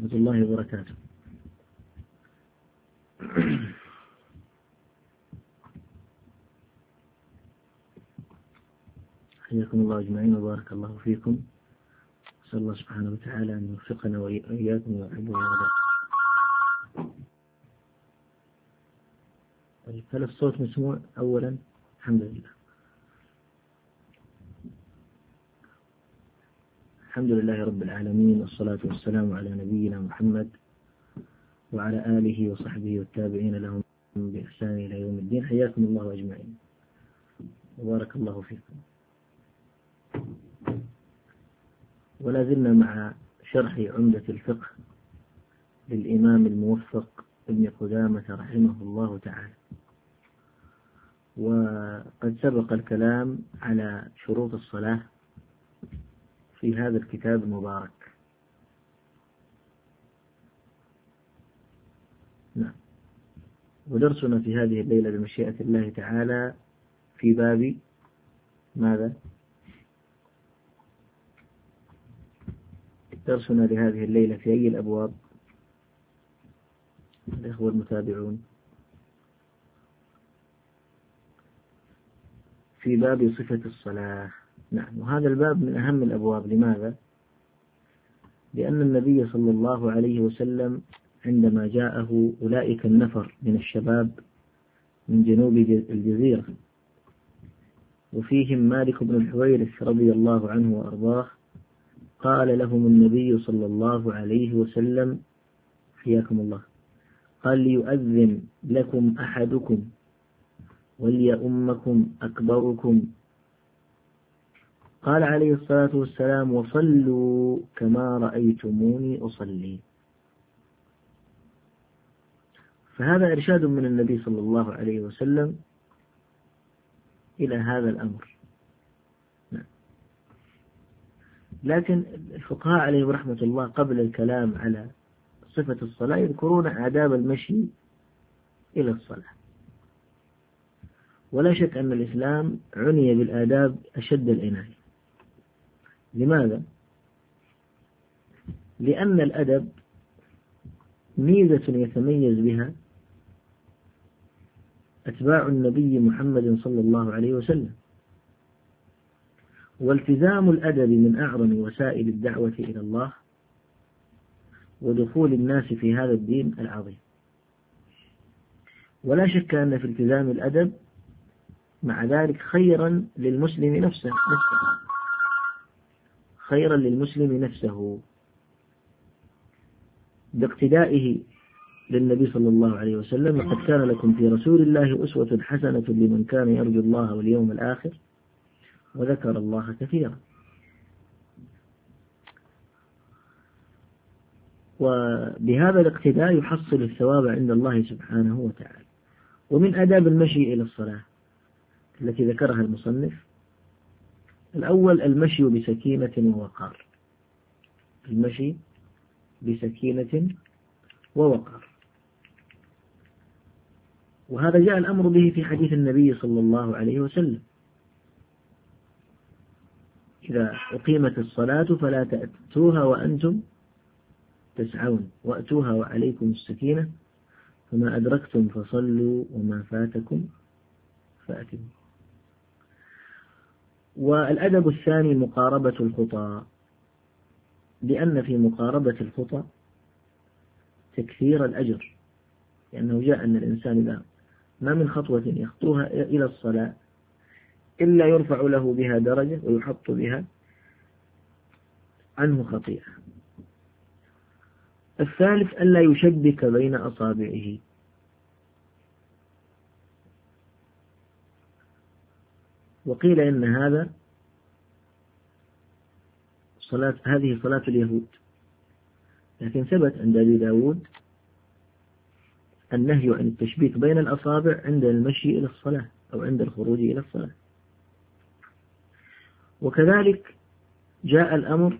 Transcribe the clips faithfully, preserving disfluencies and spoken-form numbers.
ورحمة الله وبركاته. حياكم الله أجمعين وبارك الله فيكم. أسأل الله سبحانه وتعالى أن يوفقنا وإياكم ويحب ويرضى. هل الصوت مسموع؟ أولا الحمد لله، الحمد لله رب العالمين، والصلاة والسلام على نبينا محمد وعلى آله وصحبه والتابعين لهم بإحسان إلى يوم الدين. حياكم الله أجمعين وبارك الله فيكم. ولا زلنا مع شرح عمدة الفقه للإمام الموفق ابن قدامة رحمه الله تعالى، وقد سبق الكلام على شروط الصلاة في هذا الكتاب المبارك. نعم. ودرسنا في هذه الليلة بمشيئة الله تعالى في باب ماذا؟ درسنا لهذه الليلة في أي الأبواب الإخوة المتابعون؟ في باب صفة الصلاة. نعم. وهذا الباب من أهم الأبواب. لماذا؟ لأن النبي صلى الله عليه وسلم عندما جاءه أولئك النفر من الشباب من جنوب الجزيرة، وفيهم مالك بن الحويرث رضي الله عنه وأرضاه، قال لهم النبي صلى الله عليه وسلم: حياكم الله، قال: ليؤذن لكم أحدكم وليؤمكم أكبركم. قال عليه الصلاة والسلام: وصلوا كما رأيتموني أصلي. فهذا إرشاد من النبي صلى الله عليه وسلم إلى هذا الأمر. لكن الفقهاء عليهم رحمة الله قبل الكلام على صفة الصلاة يذكرون آداب المشي إلى الصلاة. ولا شك أن الإسلام عني بالآداب أشد العناية. لماذا؟ لأن الأدب ميزة يتميز بها أتباع النبي محمد صلى الله عليه وسلم، والتزام الأدب من أعظم وسائل الدعوة إلى الله ودخول الناس في هذا الدين العظيم. ولا شك أن في التزام الأدب مع ذلك خيرا للمسلم نفسه خيرا للمسلم نفسه باقتدائه للنبي صلى الله عليه وسلم: لقد كان لكم في رسول الله أسوة حسنة لمن كان يرجو الله واليوم الآخر وذكر الله كثيرا. وبهذا الاقتداء يحصل الثواب عند الله سبحانه وتعالى. ومن آداب المشي إلى الصلاة التي ذكرها المصنف: الأول المشي بسكينة ووقار. المشي بسكينة ووقار، وهذا جاء الأمر به في حديث النبي صلى الله عليه وسلم: إذا أقيمت الصلاة فلا تأتوها وأنتم تسعون وأتوها وعليكم السكينة، فما أدركتم فصلوا وما فاتكم فأتموا. والأدب الثاني مقاربة الخطى، لأن في مقاربة الخطى تكثير الأجر، لأنه جاء أن الإنسان إذا ما من خطوة يخطوها إلى الصلاة إلا يرفع له بها درجة ويحط بها عنه خطيئة. الثالث ألا يشبك بين أصابعه، وقيل إن هذا صلاة هذه صلاة اليهود، لكن ثبت عند أبي داود النهي عن التشبيك بين الأصابع عند المشي إلى الصلاة أو عند الخروج إلى الصلاة. وكذلك جاء الأمر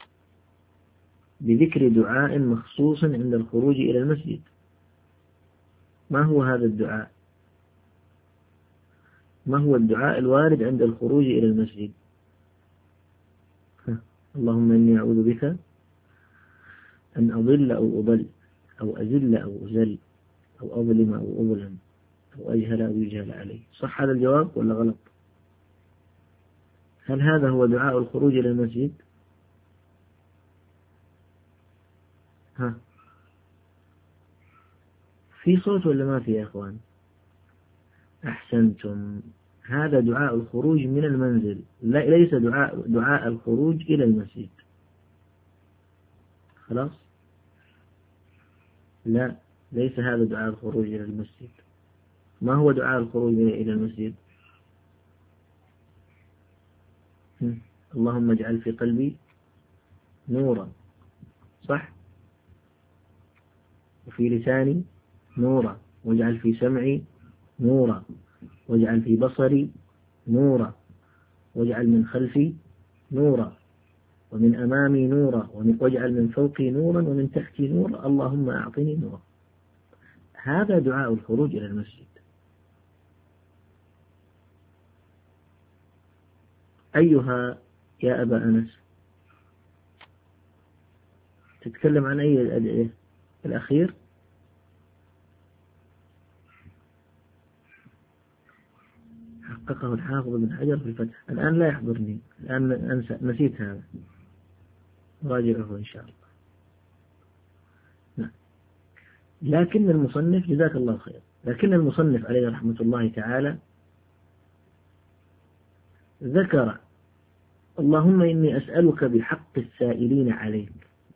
بذكر دعاء مخصوص عند الخروج إلى المسجد. ما هو هذا الدعاء؟ ما هو الدعاء الوارد عند الخروج إلى المسجد؟ اللهم إني أعوذ بك أن أضل أو أضل، أو أزل أو أزل، أو أظلم أو أظلم، أو أجهل أو يجهل عليه. صح هذا الجواب ولا غلط؟ هل هذا هو دعاء الخروج إلى المسجد؟ ها، في صوت ولا ما في يا أخوان؟ أحسنتم، هذا دعاء الخروج من المنزل، ليس دعاء دعاء الخروج إلى المسجد. خلاص؟ لا، ليس هذا دعاء الخروج إلى المسجد. ما هو دعاء الخروج إلى المسجد؟ اللهم اجعل في قلبي نورا، صح؟ وفي لساني نورا، واجعل في سمعي نورا، واجعل في بصري نورا، واجعل من خلفي نورا، ومن أمامي نورا، واجعل من فوقي نورا، ومن تحتي نورا، اللهم أعطني نورا. هذا دعاء الخروج إلى المسجد. أيها يا أبا أنس؟ تتكلم عن أي الأدعية؟ الأخير؟ حققه الحافظ بن حجر في الفتح، الآن لا يحضرني، الآن أنسى، نسيت هذا، راجعه إن شاء الله. نعم. لكن المصنف جزاك الله خير، لكن المصنف عليه رحمة الله تعالى ذكر اللهم إني أسألك بحق السائلين عليك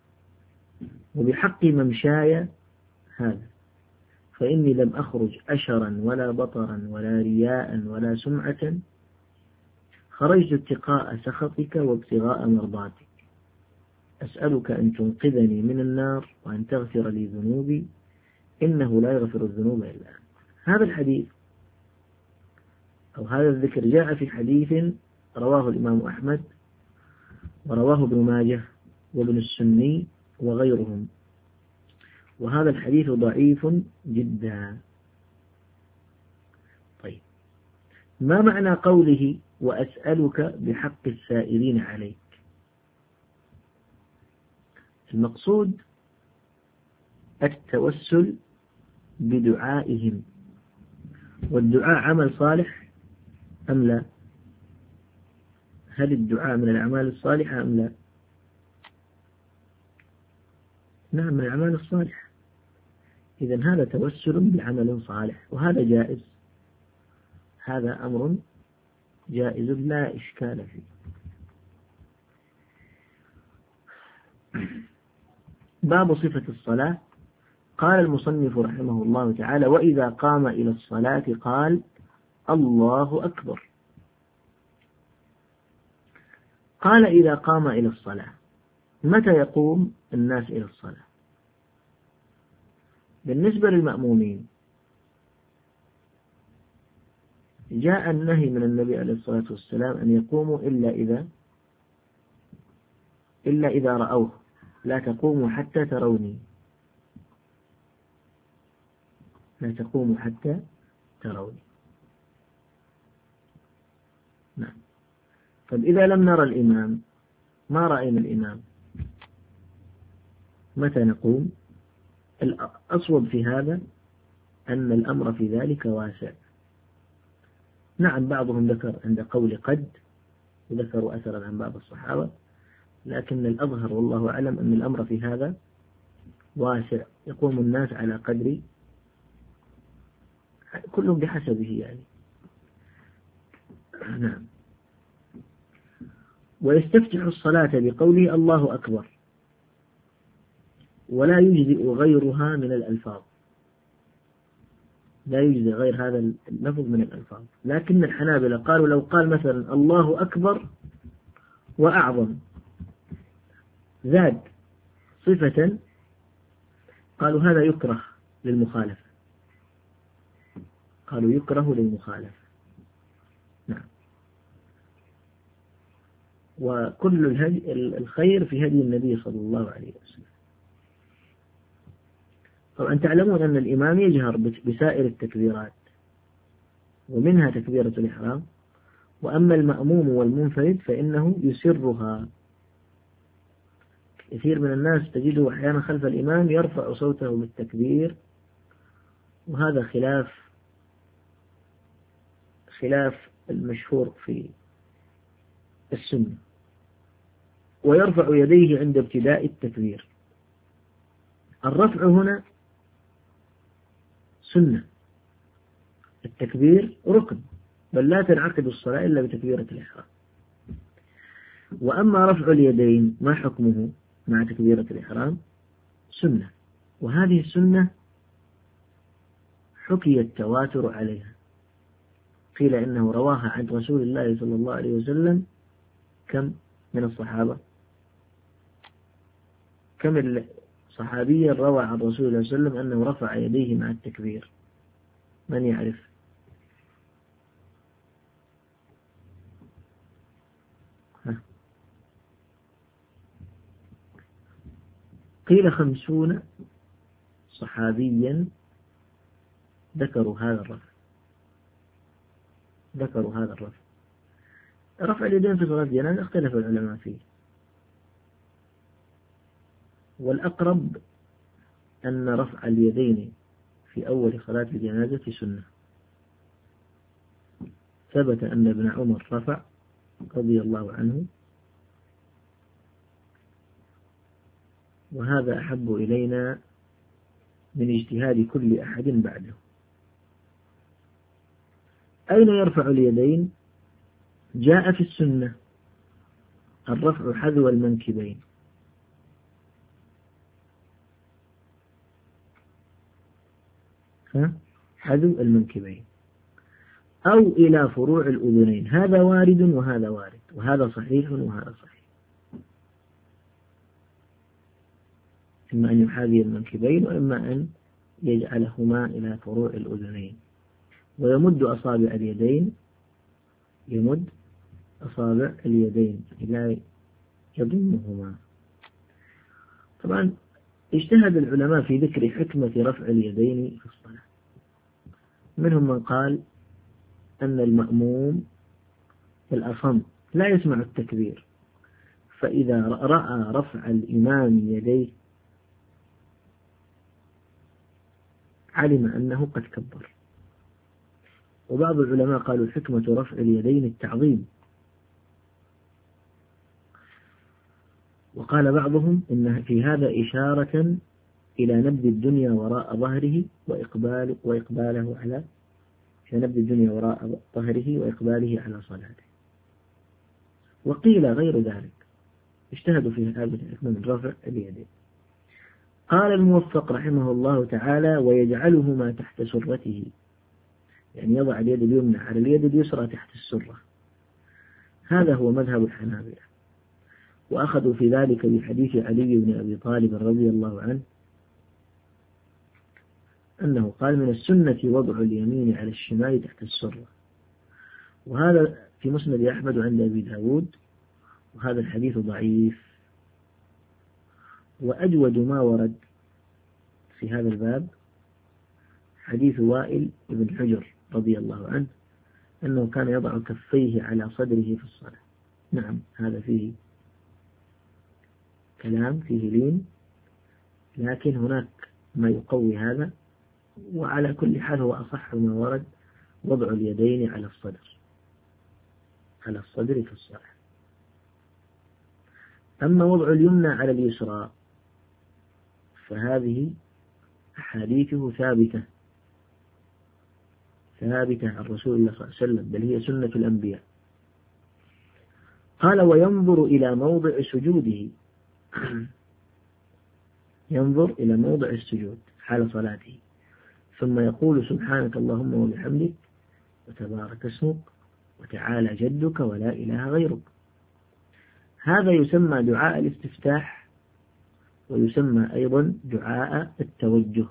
وبحق ممشاي هذا، فإني لم أخرج أشرا ولا بطرا ولا رياء ولا سمعة، خرجت اتقاء سخطك وابتغاء مرضاتك، أسألك أن تنقذني من النار وأن تغفر لي ذنوبي إنه لا يغفر الذنوب إلا أنت. هذا الحديث أو هذا الذكر جاء في حديث رواه الإمام أحمد ورواه ابن ماجه وابن السني وغيرهم، وهذا الحديث ضعيف جدا. طيب، ما معنى قوله وأسألك بحق السائلين عليك؟ المقصود التوسل بدعائهم، والدعاء عمل صالح أم لا؟ هل الدعاء من الأعمال الصالحة أم لا؟ نعم، من الأعمال الصالحة. إذن هذا توسل بعمل صالح، وهذا جائز، هذا أمر جائز لا إشكال فيه. باب صفة الصلاة. قال المصنف رحمه الله تعالى: وإذا قام إلى الصلاة قال الله أكبر. قال إذا قام إلى الصلاة، متى يقوم الناس إلى الصلاة؟ بالنسبة للمأمومين جاء النهي من النبي عليه الصلاة والسلام أن يقوموا إلا إذا إلا إذا رأوه، لا تقوموا حتى تروني، لا تقوموا حتى تروني. نعم. طب إذا لم نرى الإمام، ما رأينا الإمام، متى نقوم؟ الأصوب في هذا أن الأمر في ذلك واسع. نعم، بعضهم ذكر عند قول قد، وذكروا أثرا عن بعض الصحابة، لكن الأظهر والله أعلم أن الأمر في هذا واسع، يقوم الناس على قدر كلهم بحسبه يعني. نعم. ويستفتح الصلاة بقوله الله أكبر، ولا يجزئ غيرها من الألفاظ، لا يجزئ غير هذا اللفظ من الألفاظ. لكن الحنابلة قالوا لو قال مثلا الله أكبر وأعظم زاد صفة، قالوا هذا يكره للمخالفة، قالوا يكره للمخالفة. نعم. وكل الهدي الخير في هدي النبي صلى الله عليه وسلم. طبعا تعلمون أن الإمام يجهر بسائر التكبيرات، ومنها تكبيرة الإحرام، وأما المأموم والمنفرد فإنه يسرها، كثير من الناس تجده أحيانا خلف الإمام يرفع صوته بالتكبير، وهذا خلاف خلاف المشهور في السنة. ويرفع يديه عند ابتداء التكبير. الرفع هنا سنة، التكبير ركن، بل لا تنعقد الصلاة إلا بتكبيرة الإحرام. وأما رفع اليدين ما حكمه مع تكبيرة الإحرام؟ سنة، وهذه السنة حكي التواتر عليها. قيل إنه رواها عن رسول الله صلى الله عليه وسلم كم من الصحابة؟ كم الصحابيا روى عن رسول الله صلى الله عليه وسلم أنه رفع يديه مع التكبير؟ من يعرف؟ ها. قيل خمسون صحابيا ذكروا هذا الرفع ذكروا هذا الرفع رفع اليدين في صلاة الجنازة اختلف العلماء فيه، والأقرب أن رفع اليدين في أول صلاة الجنازة سنة. ثبت أن ابن عمر رفع رضي الله عنه، وهذا أحب إلينا من اجتهاد كل أحد بعده. أين يرفع اليدين؟ جاء في السنة الرفع حذو المنكبين، حذو المنكبين أو إلى فروع الأذنين، هذا وارد وهذا وارد، وهذا صحيح وهذا صحيح، إما أن يحاذي المنكبين وإما أن يجعلهما إلى فروع الأذنين. ويمد أصابع اليدين يمد أصابع اليدين لا يضمهما. طبعا اجتهد العلماء في ذكر حكمة رفع اليدين في الصلاة. منهم من قال أن المأموم الأصم لا يسمع التكبير، فإذا رأى رفع الإمام يديه علم أنه قد كبر. وبعض العلماء قالوا حكمة رفع اليدين التعظيم، وقال بعضهم إن في هذا إشارة إلى نبذ الدنيا وراء ظهره وإقبال وإقباله على في نبذ الدنيا وراء ظهره وإقباله على صلاته. وقيل غير ذلك، اجتهدوا في هذه الحكمة من رفع اليدين. قال الموفق رحمه الله تعالى: ويجعلهما تحت سرته، يعني يضع اليد اليمنى على اليد اليسرى تحت السرة. هذا هو مذهب الحنابلة، وأخذوا في ذلك بحديث علي بن أبي طالب رضي الله عنه أنه قال: من السنة وضع اليمين على الشمال تحت السرة. وهذا في مسند أحمد عند أبي داود، وهذا الحديث ضعيف. وأجود ما ورد في هذا الباب حديث وائل بن حجر رضي الله عنه أنه كان يضع كفيه على صدره في الصلاة. نعم، هذا فيه كلام، فيه لين، لكن هناك ما يقوي هذا. وعلى كل حال هو أصح ما ورد وضع اليدين على الصدر على الصدر في الصلاة. أما وضع اليمنى على اليسرى فهذه أحاديثه ثابتة ثابتة عن رسول الله صلى الله عليه وسلم، بل هي سنة الأنبياء. قال: وينظر إلى موضع سجوده ينظر إلى موضع السجود حال صلاته، ثم يقول: سبحانك اللهم وبحمدك وتبارك اسمك وتعالى جدك ولا إله غيرك. هذا يسمى دعاء الاستفتاح، ويسمى أيضا دعاء التوجه،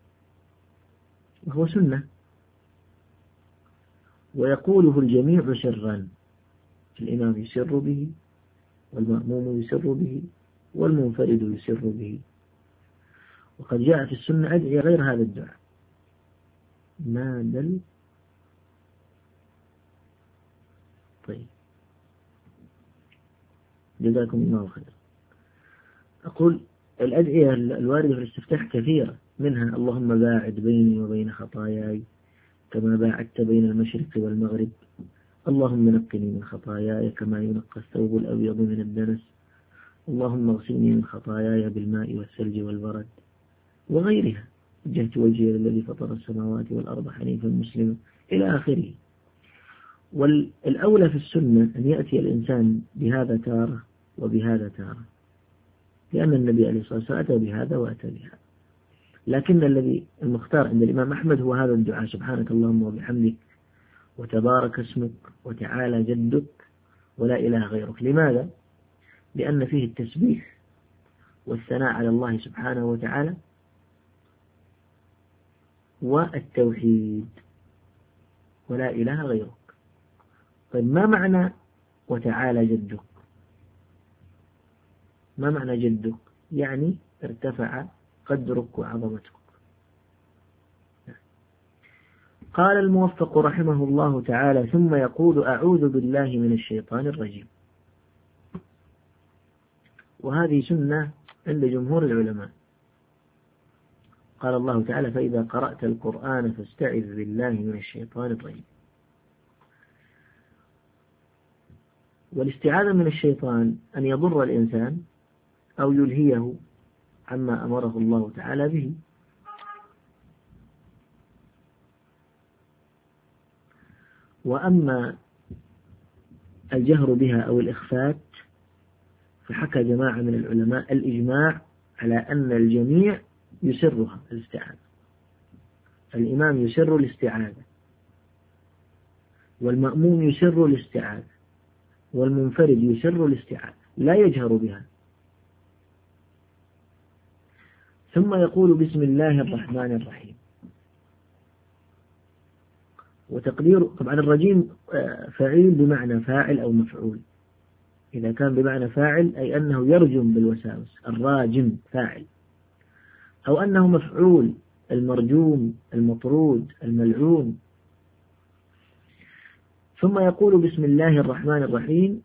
وهو سنة. ويقوله الجميع سرا، الإمام يسر به، والمأموم يسر به، والمنفرد يسر به. وقد جاء في السنة أدعية غير هذا الدعاء. ما دل طيب، جزاكم الله خير. أقول الأدعية الواردة في الاستفتاح كثيرة، منها اللهم باعد بيني وبين خطاياي كما باعدت بين المشرق والمغرب، اللهم نقني من خطاياي كما ينقى الثوب الأبيض من الدنس، اللهم اغسلني من خطاياي بالماء والثلج والبرد، وغيرها. وجهت وجهي للذي فطر السماوات والأرض حنيفا مسلما إلى آخره. والأولى في السنة أن يأتي الإنسان بهذا تارة وبهذا تارة، لأن النبي عليه الصلاة والسلام أتى بهذا وأتى بهذا. لكن الذي المختار عند الإمام أحمد هو هذا الدعاء: سبحانك اللهم وبحمدك وتبارك اسمك وتعالى جدك ولا إله غيرك. لماذا؟ لأن فيه التسبيح والثناء على الله سبحانه وتعالى والتوحيد ولا إله غيرك. طيب ما معنى وتعالى جدك؟ ما معنى جدك؟ يعني ارتفع قدرك وعظمتك. قال الموفق رحمه الله تعالى: ثم يقول أعوذ بالله من الشيطان الرجيم. وهذه سنة عند جمهور العلماء. قال الله تعالى: فإذا قرأت القرآن فاستعذ بالله من الشيطان الرجيم. والاستعاذة من الشيطان أن يضر الإنسان أو يلهيه عما أمره الله تعالى به. وأما الجهر بها أو الإخفات فحكى جماعة من العلماء الإجماع على أن الجميع يسرها الاستعاذة. الإمام يسر الاستعاذة، والمأموم يسر الاستعاذة، والمنفرد يسر الاستعاذة، لا يجهر بها. ثم يقول بسم الله الرحمن الرحيم. وتقدير طبعا الرجيم فعيل بمعنى فاعل أو مفعول. إذا كان بمعنى فاعل أي أنه يرجم بالوساوس، الراجم فاعل، أو أنه مفعول، المرجوم المطرود الملعون. ثم يقول بسم الله الرحمن الرحيم،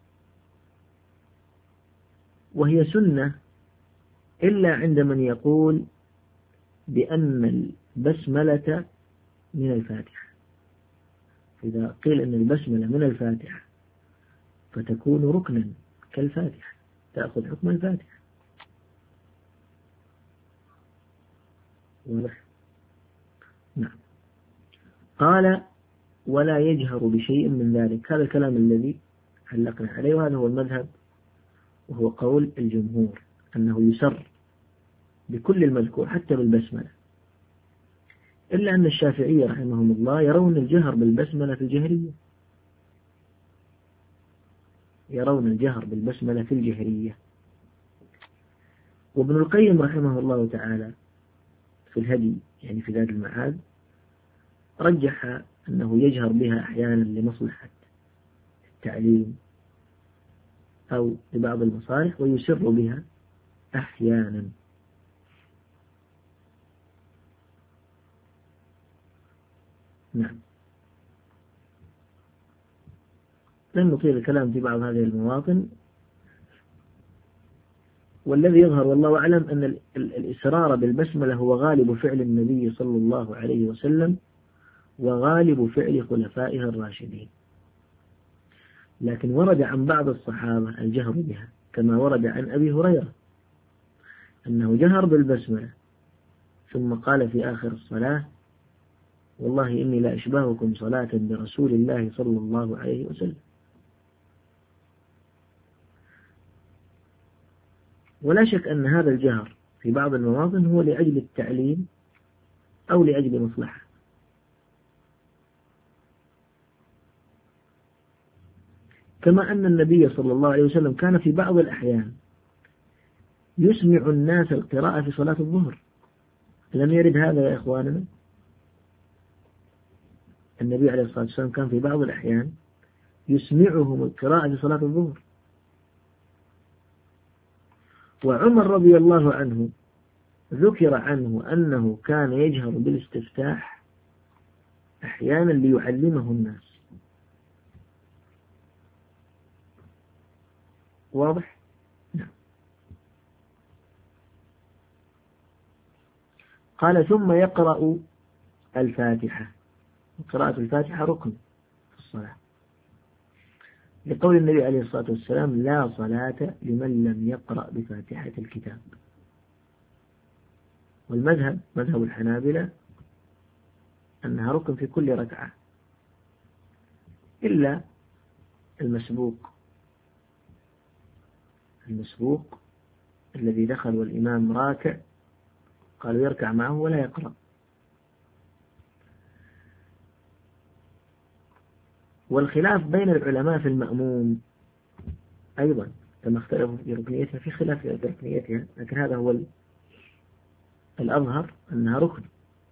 وهي سنة إلا عند من يقول بأن البسملة من الفاتحة. إذا قيل أن البسملة من الفاتحة فتكون ركنا كالفاتحة، تأخذ حكم الفاتحة. واضح؟ نعم. قال: ولا يجهر بشيء من ذلك. هذا الكلام الذي علقنا عليه، وهذا هو المذهب، وهو قول الجمهور أنه يسر بكل المذكور حتى بالبسملة، إلا أن الشافعية رحمهم الله يرون الجهر بالبسملة في الجهرية، يرون الجهر بالبسملة في الجهرية. وابن القيم رحمه الله تعالى في الهدي، يعني في زاد المعاد، رجح أنه يجهر بها أحيانا لمصلحة التعليم أو لبعض المصالح، ويسر بها أحيانا. نعم. لن نطيل الكلام في بعض هذه المواطن، والذي يظهر والله أعلم أن الإسرار بالبسملة هو غالب فعل النبي صلى الله عليه وسلم وغالب فعل خلفائه الراشدين. لكن ورد عن بعض الصحابة الجهر بها، كما ورد عن أبي هريرة أنه جهر بالبسملة ثم قال في آخر الصلاة: والله إني لا أشبهكم صلاة برسول الله صلى الله عليه وسلم. ولا شك أن هذا الجهر في بعض المواطن هو لأجل التعليم أو لأجل مصلحة. كما أن النبي صلى الله عليه وسلم كان في بعض الأحيان يسمع الناس القراءة في صلاة الظهر. لم يرد هذا يا إخواننا؟ النبي عليه الصلاة والسلام كان في بعض الأحيان يسمعهم القراءة في صلاة الظهر. وعمر رضي الله عنه ذكر عنه أنه كان يجهر بالاستفتاح أحيانا ليعلمه الناس. واضح؟ نعم. قال ثم يقرأ الفاتحة. قراءة الفاتحة ركن في الصلاة، لقول النبي عليه الصلاة والسلام لا صلاة لمن لم يقرأ بفاتحة الكتاب. والمذهب مذهب الحنابلة أنها ركن في كل ركعة إلا المسبوق المسبوق الذي دخل والإمام راكع قالوا يركع معه ولا يقرأ. والخلاف بين العلماء في المأموم أيضا كما اختلفوا في ركنيتها في خلاف في ركنيتها، لكن هذا هو الأظهر أنها ركن.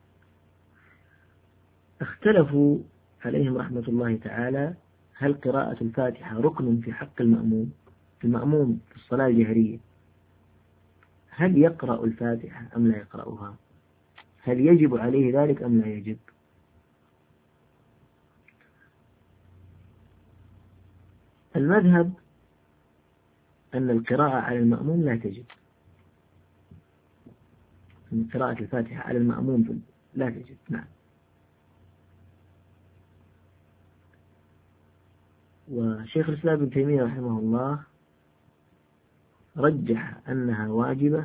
اختلفوا عليهم رحمة الله تعالى هل قراءة الفاتحة ركن في حق المأموم المأموم في الصلاة الجهرية، هل يقرأ الفاتحة أم لا يقرأها، هل يجب عليه ذلك أم لا يجب. المذهب أن القراءة على المأموم لا تجب، أن قراءة الفاتحة على المأموم لا تجب. نعم. وشيخ الإسلام ابن تيمية رحمه الله رجح أنها واجبة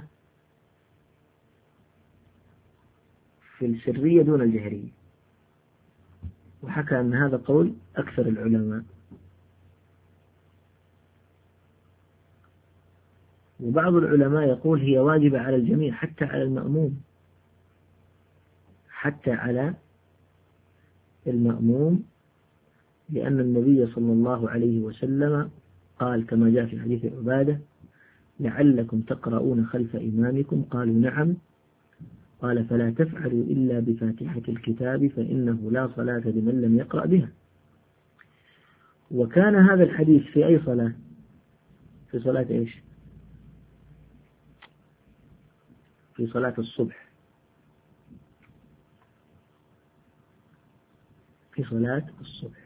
في السرية دون الجهرية، وحكى أن هذا قول أكثر العلماء. وبعض العلماء يقول هي واجبة على الجميع حتى على المأموم حتى على المأموم لأن النبي صلى الله عليه وسلم قال كما جاء في حديث عبادة لعلكم تقرؤون خلف إمامكم، قالوا نعم، قال فلا تفعلوا إلا بفاتحة الكتاب فإنه لا صلاة لمن لم يقرأ بها. وكان هذا الحديث في أي صلاة؟ في صلاة إيش؟ في صلاة الصبح في صلاة الصبح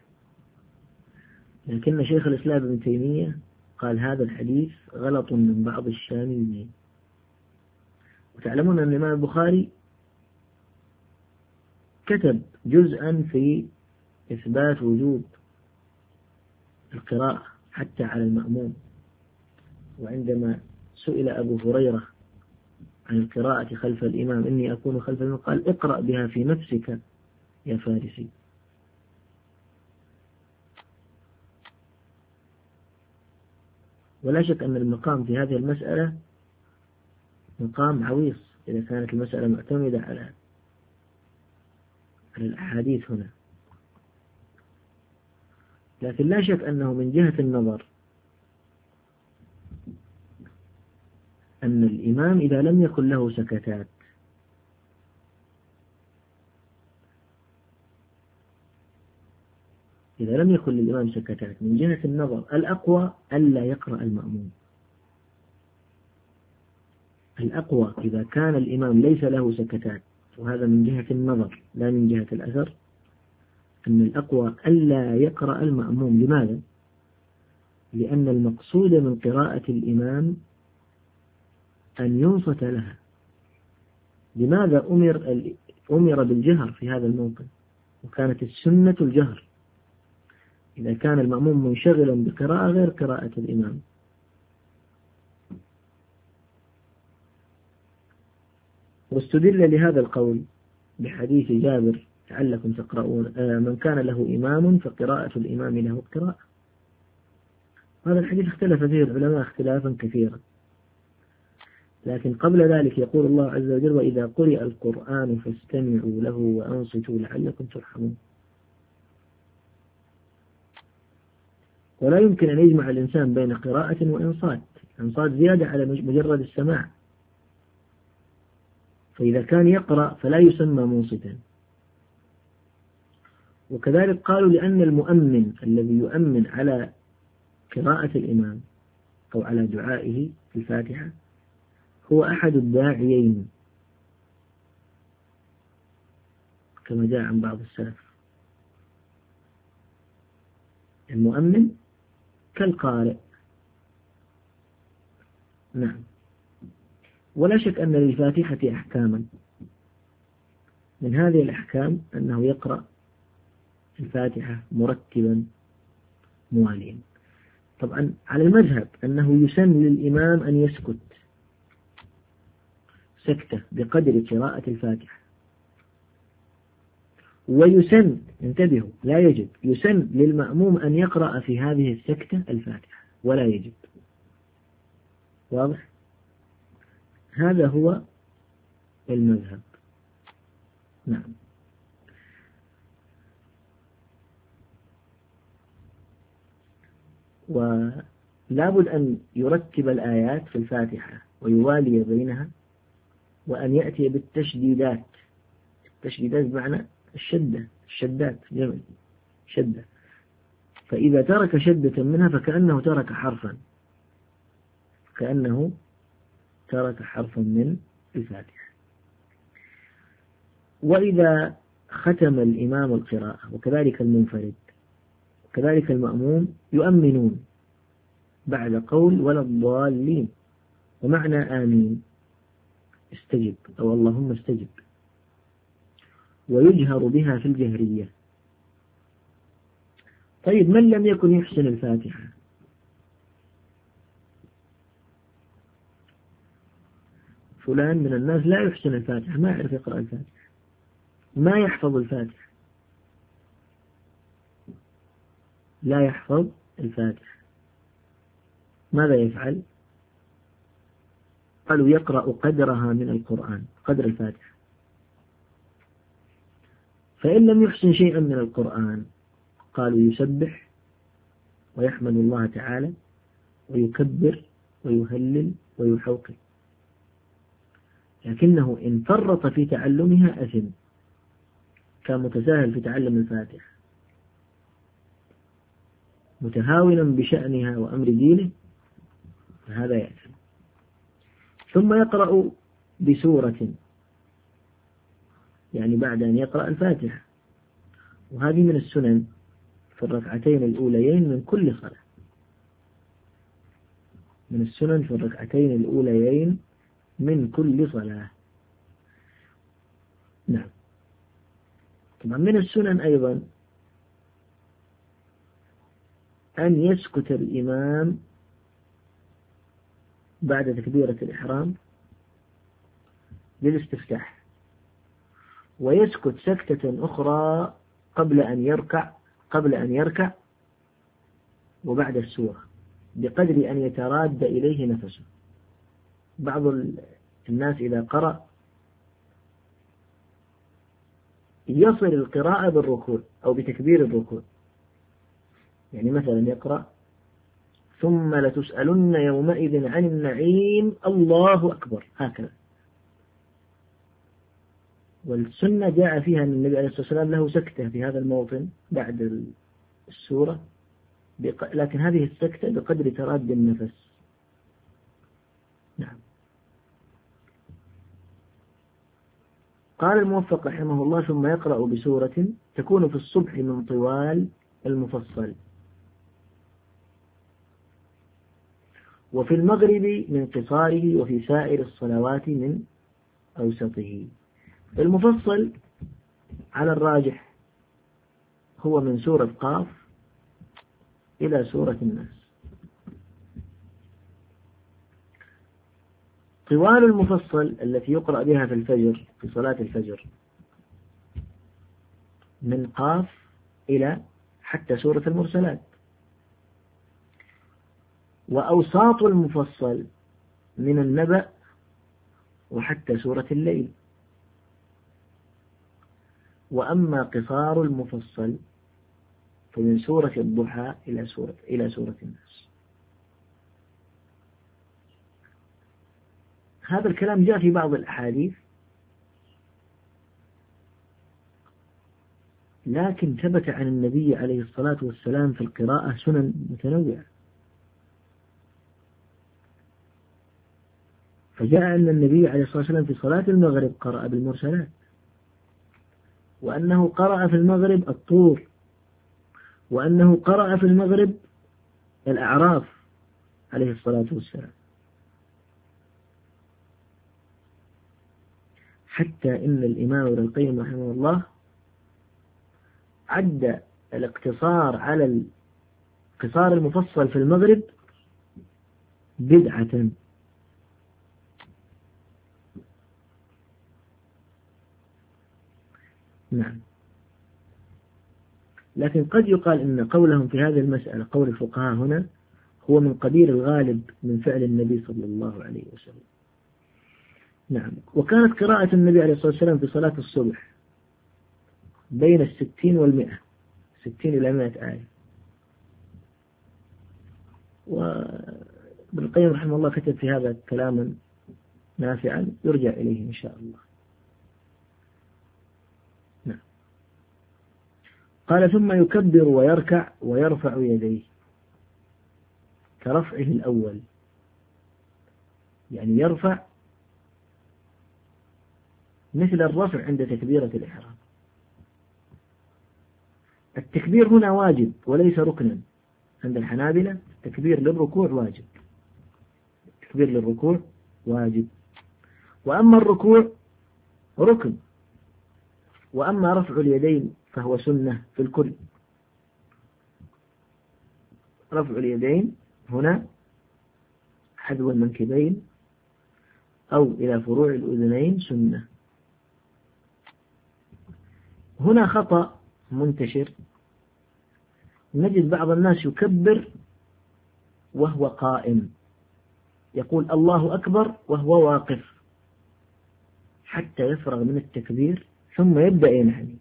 لكن شيخ الإسلام ابن تيمية قال هذا الحديث غلط من بعض الشاميين. وتعلمون أن الإمام البخاري كتب جزءا في إثبات وجوب القراءة حتى على المأموم، وعندما سئل أبو هريرة عن القراءة خلف الإمام إني أكون خلف الإمام قال اقرأ بها في نفسك يا فارسي. ولا شك أن المقام في هذه المسألة مقام عويص إذا كانت المسألة معتمدة على على الأحاديث هنا، لكن لا شك أنه من جهة النظر أن الإمام إذا لم يكن له سكتات إذا لم يكن للإمام سكتات من جهة النظر الأقوى ألا يقرأ المأموم. الأقوى إذا كان الإمام ليس له سكتات، وهذا من جهة النظر لا من جهة الأثر، أن الأقوى ألا يقرأ المأموم. لماذا؟ لأن المقصود من قراءة الإمام أن ينصت لها. لماذا أمر أمر بالجهر في هذا الموقف وكانت السنة الجهر إذا كان المأموم منشغلا بقراءة غير قراءة الإمام؟ واستدل لهذا القول بحديث جابر لعلكم تقرؤون من كان له إمام فقراءة الإمام له قراءة. هذا الحديث اختلف فيه العلماء اختلافا كثيرا، لكن قبل ذلك يقول الله عز وجل وإذا قرئ القرآن فاستمعوا له وأنصتوا لعلكم ترحمون. ولا يمكن أن يجمع الإنسان بين قراءة وإنصات، إنصات زيادة على مجرد السماع، فإذا كان يقرأ فلا يسمى منصتا. وكذلك قالوا لأن المؤمن الذي يؤمن على قراءة الإمام أو على دعائه في الفاتحة هو أحد الداعيين كما جاء عن بعض السلف. المؤمن كالقارئ. نعم. ولا شك أن للفاتحة أحكاما من هذه الأحكام أنه يقرأ الفاتحة مرتبا مواليا. طبعا على المذهب أنه يسن للإمام أن يسكت سكتة بقدر قراءة الفاتحة، ويسن، انتبهوا، لا يجب، يسن للمأموم أن يقرأ في هذه السكتة الفاتحة ولا يجب. واضح؟ هذا هو المذهب. نعم. ولابد أن يرتب الآيات في الفاتحة ويوالي بينها، وأن يأتي بالتشديدات. التشديدات بمعنى الشدة، الشدات جمع شدة، فإذا ترك شدة منها فكأنه ترك حرفا، كأنه ترك حرفا من الفاتحة. وإذا ختم الإمام القراءة وكذلك المنفرد وكذلك المأموم يؤمنون بعد قول ولا الضالين، ومعنى آمين استجب أو اللهم استجب، ويجهر بها في الجهرية. طيب من لم يكن يحسن الفاتحة؟ فلان من الناس لا يحسن الفاتحة، ما يعرف يقرأ الفاتحة، ما يحفظ الفاتحة، لا يحفظ الفاتحة، ماذا يفعل؟ قالوا يقرأ قدرها من القرآن، قدر الفاتحة. فإن لم يحسن شيئا من القرآن قالوا يسبح ويحمد الله تعالى ويكبر ويهلل ويحوقل، لكنه إن فرط في تعلمها أثم، كان متساهل في تعلم الفاتحة متهاونا بشأنها وأمر دينه، فهذا يأثم. ثم يقرأ بسورة، يعني بعد أن يقرأ الفاتحة، وهذه من السنن في الركعتين الأوليين من كل صلاة، من السنن في الركعتين الأوليين من كل صلاة. نعم. طبعا من السنن أيضا أن يسكت الإمام بعد تكبيرة الإحرام للاستفتاح، ويسكت سكتة أخرى قبل أن يركع قبل أن يركع وبعد السورة بقدر أن يتراد إليه نفسه. بعض الناس إذا قرأ يصل القراءة بالركوع أو بتكبير الركوع، يعني مثلا يقرأ ثم لتسألن يومئذ عن النعيم الله أكبر، هكذا. والسنة جاء فيها أن النبي عليه الصلاة والسلام له سكتة في هذا الموطن بعد السورة، لكن هذه السكتة بقدر تراد النفس. نعم. قال الموفق رحمه الله ثم يقرأ بسورة تكون في الصبح من طوال المفصل، وفي المغرب من قصاره، وفي سائر الصلوات من أوسطه. المفصل على الراجح هو من سورة قاف إلى سورة الناس. طوال المفصل التي يقرأ بها في الفجر في صلاة الفجر من قاف إلى حتى سورة المرسلات. وأوساط المفصل من النبأ وحتى سورة الليل. وأما قصار المفصل فمن سورة الضحى إلى سورة إلى سورة الناس. هذا الكلام جاء في بعض الأحاديث، لكن ثبت عن النبي عليه الصلاة والسلام في القراءة سنن متنوعة. فجاء أن النبي عليه الصلاة والسلام في صلاة المغرب قرأ بالمرسلات، وأنه قرأ في المغرب الطور، وأنه قرأ في المغرب الأعراف عليه الصلاة والسلام. حتى إن الإمام ابن القيم رحمه الله عد الاقتصار على القصار المفصل في المغرب بدعة. نعم. لكن قد يقال إن قولهم في هذه المسألة، قول الفقهاء هنا، هو من قبيل الغالب من فعل النبي صلى الله عليه وسلم. نعم. وكانت قراءة النبي عليه الصلاة والسلام في صلاة الصبح بين الستين والمئة، ستين إلى مئة آية. وابن القيم رحمه الله كتب في هذا كلاما نافعا يرجع إليه إن شاء الله. نعم. قال ثم يكبر ويركع ويرفع يديه كرفعه الأول، يعني يرفع مثل الرفع عند تكبيرة الإحرام. التكبير هنا واجب وليس ركنا عند الحنابلة. التكبير للركوع واجب، التكبير للركوع واجب، وأما الركوع ركن، وأما رفع اليدين فهو سنة في الكل. رفع اليدين هنا حذو المنكبين أو إلى فروع الأذنين سنة. هنا خطأ منتشر، نجد بعض الناس يكبر وهو قائم، يقول الله أكبر وهو واقف حتى يفرغ من التكبير ثم يبدأ ينحني،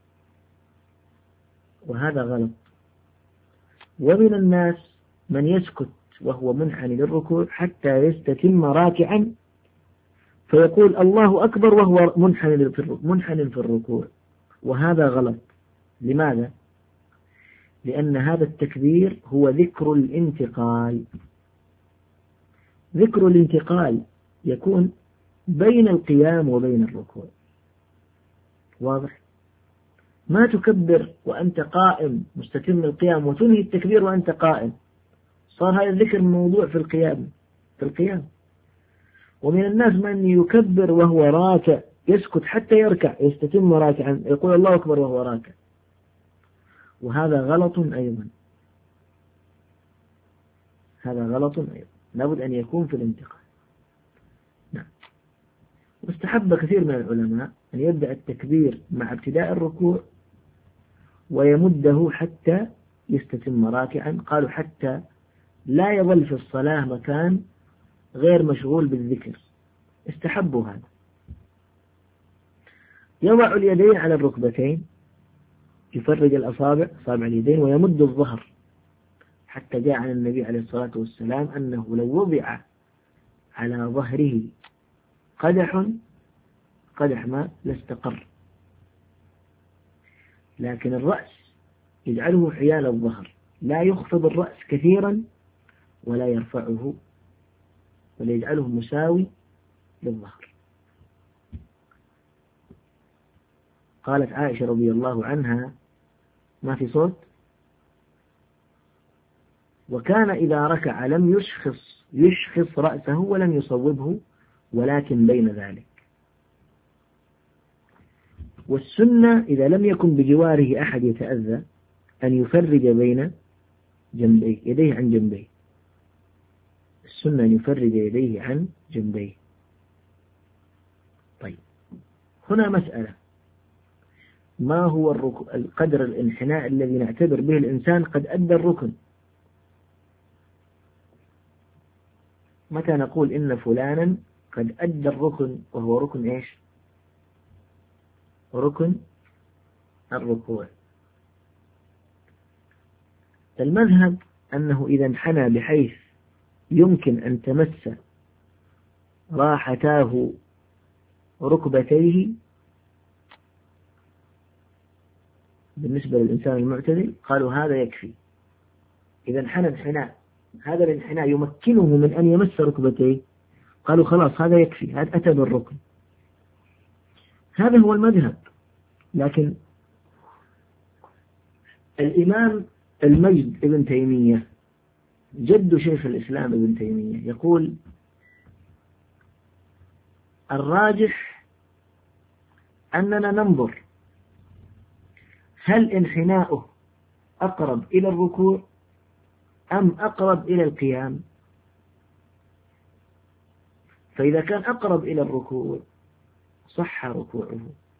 وهذا غلط. ومن الناس من يسكت وهو منحني للركوع حتى يستتم راكعا فيقول الله أكبر وهو منحني في الركوع، وهذا غلط. لماذا؟ لأن هذا التكبير هو ذكر الانتقال. ذكر الانتقال يكون بين القيام وبين الركوع، واضح؟ ما تكبر وأنت قائم مستتم القيام وتنهي التكبير وأنت قائم، صار هذا الذكر موضوع في القيام في القيام. ومن الناس من يكبر وهو راكع، يسكت حتى يركع يستتم راكعا، يقول الله أكبر وهو راكع، وهذا غلط أيضا. هذا غلط أيضا، لابد أن يكون في الانتقال. نعم. واستحب كثير من العلماء أن يبدأ التكبير مع ابتداء الركوع ويمده حتى يستتم راكعا، قالوا حتى لا يظل في الصلاة مكان غير مشغول بالذكر، استحبوا هذا. يضع اليدين على الركبتين، يفرج الأصابع أصابع اليدين ويمد الظهر، حتى جاء عن النبي عليه الصلاة والسلام أنه لو وضع على ظهره قدح قدح ما لاستقر، لكن الرأس يجعله حيال الظهر، لا يخفض الرأس كثيرا ولا يرفعه، ولا يجعله مساوي للظهر. قالت عائشة رضي الله عنها: ما في صوت؟ وكان إذا ركع لم يشخص يشخص رأسه ولم يصوبه، ولكن بين ذلك. والسنة إذا لم يكن بجواره أحد يتأذى أن يفرج بين جنبيه، يديه عن جنبيه. السنة أن يفرج يديه عن جنبيه. طيب، هنا مسألة: ما هو القدر الانحناء الذي نعتبر به الإنسان قد أدى الركن؟ متى نقول إن فلانا قد أدى الركن وهو ركن إيش؟ ركن الركوع. المذهب أنه إذا انحنى بحيث يمكن أن تمس راحتاه ركبتيه بالنسبة للإنسان المعتدل، قالوا هذا يكفي. إذا انحنى انحناء هذا الانحناء يمكنه من أن يمس ركبتيه، قالوا خلاص هذا يكفي، هذا أتى بالركن. هذا هو المذهب. لكن الإمام المجد ابن تيمية جد شيخ الإسلام ابن تيمية يقول: الراجح أننا ننظر هل انحناؤه أقرب إلى الركوع أم أقرب إلى القيام. فإذا كان أقرب إلى الركوع صح ركوعه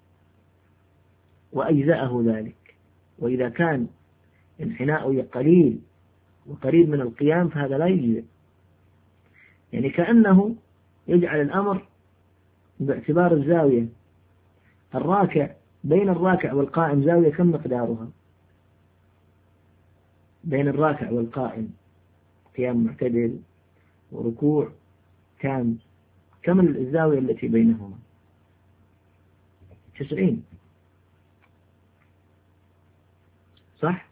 وأجزأه ذلك، وإذا كان انحناؤه قليل وقريب من القيام فهذا لا يجزئ. يعني كأنه يجعل الأمر باعتبار الزاوية. الراكع بين الراكع والقائم زاوية كم مقدارها؟ بين الراكع والقائم قيام معتدل وركوع تام، كم الزاوية التي بينهما؟ تسعين، صح؟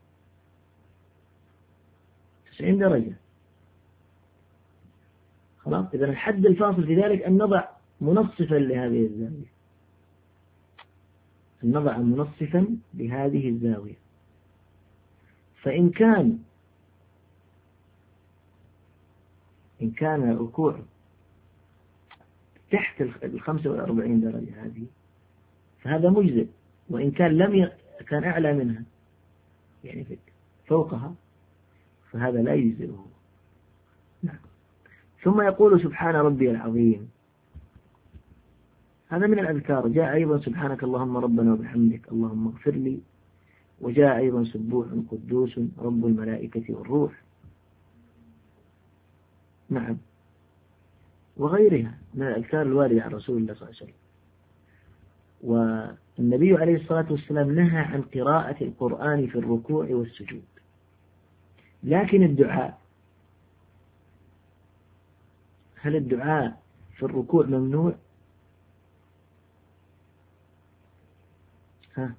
تسعين درجة. خلاص، إذا الحد الفاصل في ذلك أن نضع منصفا لهذه الزاوية، أن نضع منصفا لهذه الزاوية. فإن كان إن كان الركوع تحت الخمسة والأربعين درجة هذه فهذا مجزئ، وإن كان لم ي... كان أعلى منها يعني فوقها فهذا لا يجزئه. نعم. ثم يقول سبحان ربي العظيم، هذا من الأذكار. جاء أيضا سبحانك اللهم ربنا وبحمدك اللهم اغفر لي، وجاء أيضا سبوح قدوس رب الملائكة والروح. نعم، وغيرها من الأذكار الواردة عن رسول الله صلى الله عليه وسلم. والنبي عليه الصلاة والسلام نهى عن قراءة القرآن في الركوع والسجود، لكن الدعاء، هل الدعاء في الركوع ممنوع؟ ها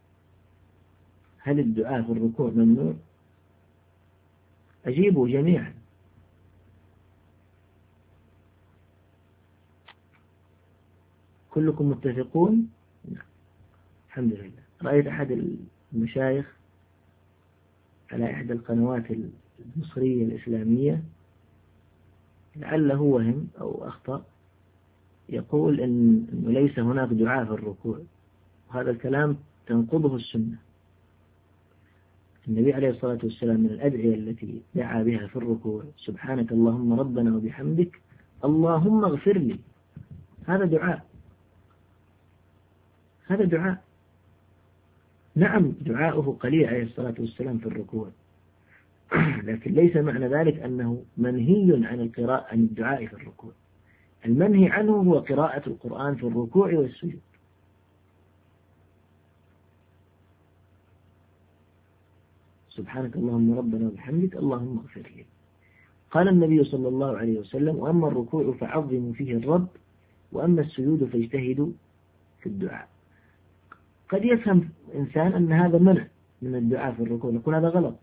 هل الدعاء في الركوع ممنوع؟ أجيبوا جميعا. كلكم متفقون؟ نعم. الحمد لله. رأيت أحد المشايخ على إحدى القنوات المصرية الإسلامية لعله وهم أو أخطأ يقول إن ليس هناك دعاء في الركوع، وهذا الكلام تنقضه السنة. النبي عليه الصلاة والسلام من الأدعية التي دعا بها في الركوع سبحانك اللهم ربنا وبحمدك اللهم اغفر لي، هذا دعاء، هذا دعاء. نعم دعاؤه قليل عليه الصلاة والسلام في الركوع، لكن ليس معنى ذلك أنه منهي عن القراءة عن الدعاء في الركوع. المنهي عنه هو قراءة القرآن في الركوع والسجود. سبحانك اللهم ربنا وبحمدك اللهم اغفر لي. قال النبي صلى الله عليه وسلم وأما الركوع فعظموا فيه الرب وأما السجود فاجتهدوا في الدعاء. قد يفهم إنسان أن هذا منع من الدعاء في الركوع، نقول هذا غلط،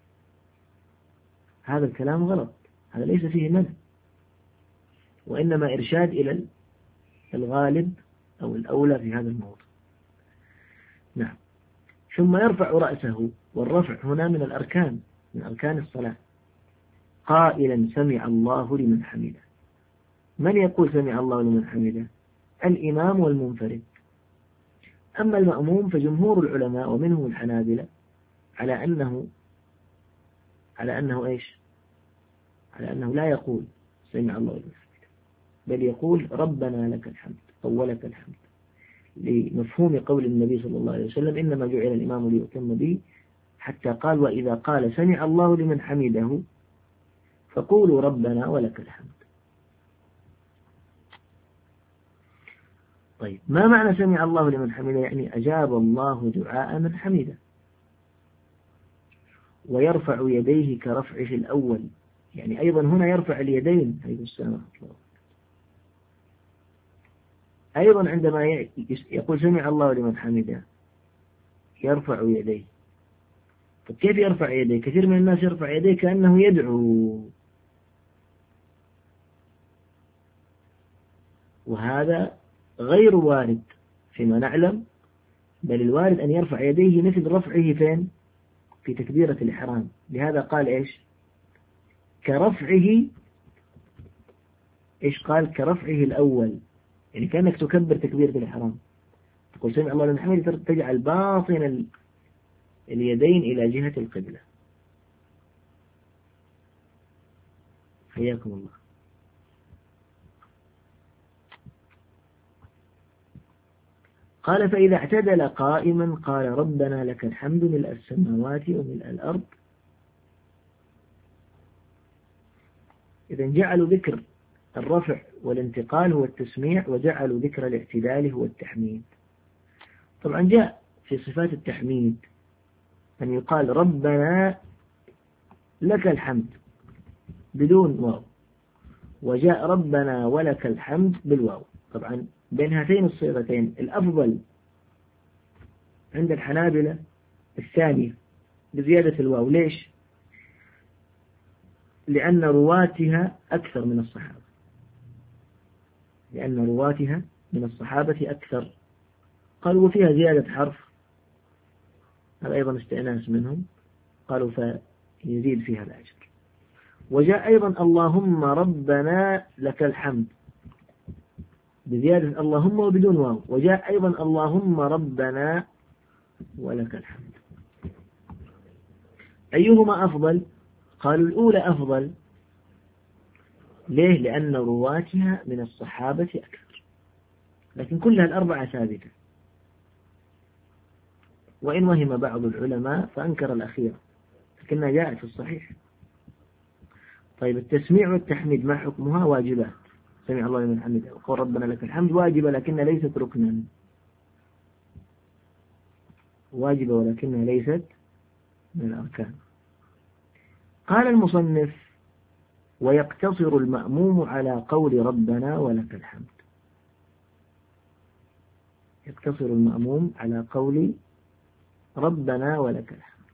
هذا الكلام غلط، هذا ليس فيه منع، وإنما إرشاد إلى الغالب أو الأولى في هذا الموضوع. نعم. ثم يرفع رأسه، والرفع هنا من الأركان، من أركان الصلاة، قائلا سمع الله لمن حمده. من يقول سمع الله لمن حمده؟ الإمام والمنفرد. أما المأموم فجمهور العلماء ومنهم الحنابلة على أنه على أنه إيش؟ على أنه لا يقول سمع الله لمن حمده، بل يقول ربنا لك الحمد أو ولك الحمد، لمفهوم قول النبي صلى الله عليه وسلم إنما جعل الإمام ليؤتم به، حتى قال وإذا قال سمع الله لمن حمده فقولوا ربنا ولك الحمد. طيب، ما معنى سمع الله لمن حمده؟ يعني أجاب الله دعاء من حمده. ويرفع يديه كرفعه الأول، يعني أيضا هنا يرفع اليدين حيث السماء. أيضا عندما يقول سمع الله لمن حمده يرفع يديه. طيب كيف يرفع يديه؟ كثير من الناس يرفع يديه كأنه يدعو، وهذا غير وارد فيما نعلم، بل الوارد أن يرفع يديه مثل رفعه فين؟ في تكبيرة الإحرام. لهذا قال إيش؟ كرفعه، إيش قال؟ كرفعه الأول، يعني كأنك تكبر تكبيرة الإحرام. تقول سمع الله لمن حمده تجعل باطن اليدين إلى جهة القبلة. حياكم الله. قال فإذا اعتدل قائما قال ربنا لك الحمد ملء السماوات وملء الأرض. إذا جعلوا ذكر الرفع والانتقال هو التسميع، وجعلوا ذكر الاعتدال هو التحميد. طبعا جاء في صفات التحميد أن يقال ربنا لك الحمد بدون واو، وجاء ربنا ولك الحمد بالواو. طبعا بين هاتين الصيغتين الأفضل عند الحنابلة الثانية بزيادة الواو. ليش؟ لأن رواتها أكثر من الصحابة، لأن رواتها من الصحابة أكثر. قالوا وفيها زيادة حرف، هذا أيضا استئناس منهم، قالوا فيزيد فيها الأجر. وجاء أيضا اللهم ربنا لك الحمد بزيادة اللهم وبدون واو، وجاء أيضا اللهم ربنا ولك الحمد. أيهما أفضل؟ قالوا الأولى أفضل. ليه؟ لأن رواتها من الصحابة أكثر، لكن كلها الأربعة ثابتة، وإن وهم بعض العلماء فأنكر الأخير، لكنها جاءت في الصحيح. طيب التسميع والتحميد ما حكمها؟ واجبات. سمع الله لمن حمده وقال ربنا لك الحمد واجبة لكنها ليست ركنا، واجبة ولكنها ليست من الأركان. قال المصنف ويقتصر المأموم على قول ربنا ولك الحمد. يقتصر المأموم على قول ربنا ولك الحمد.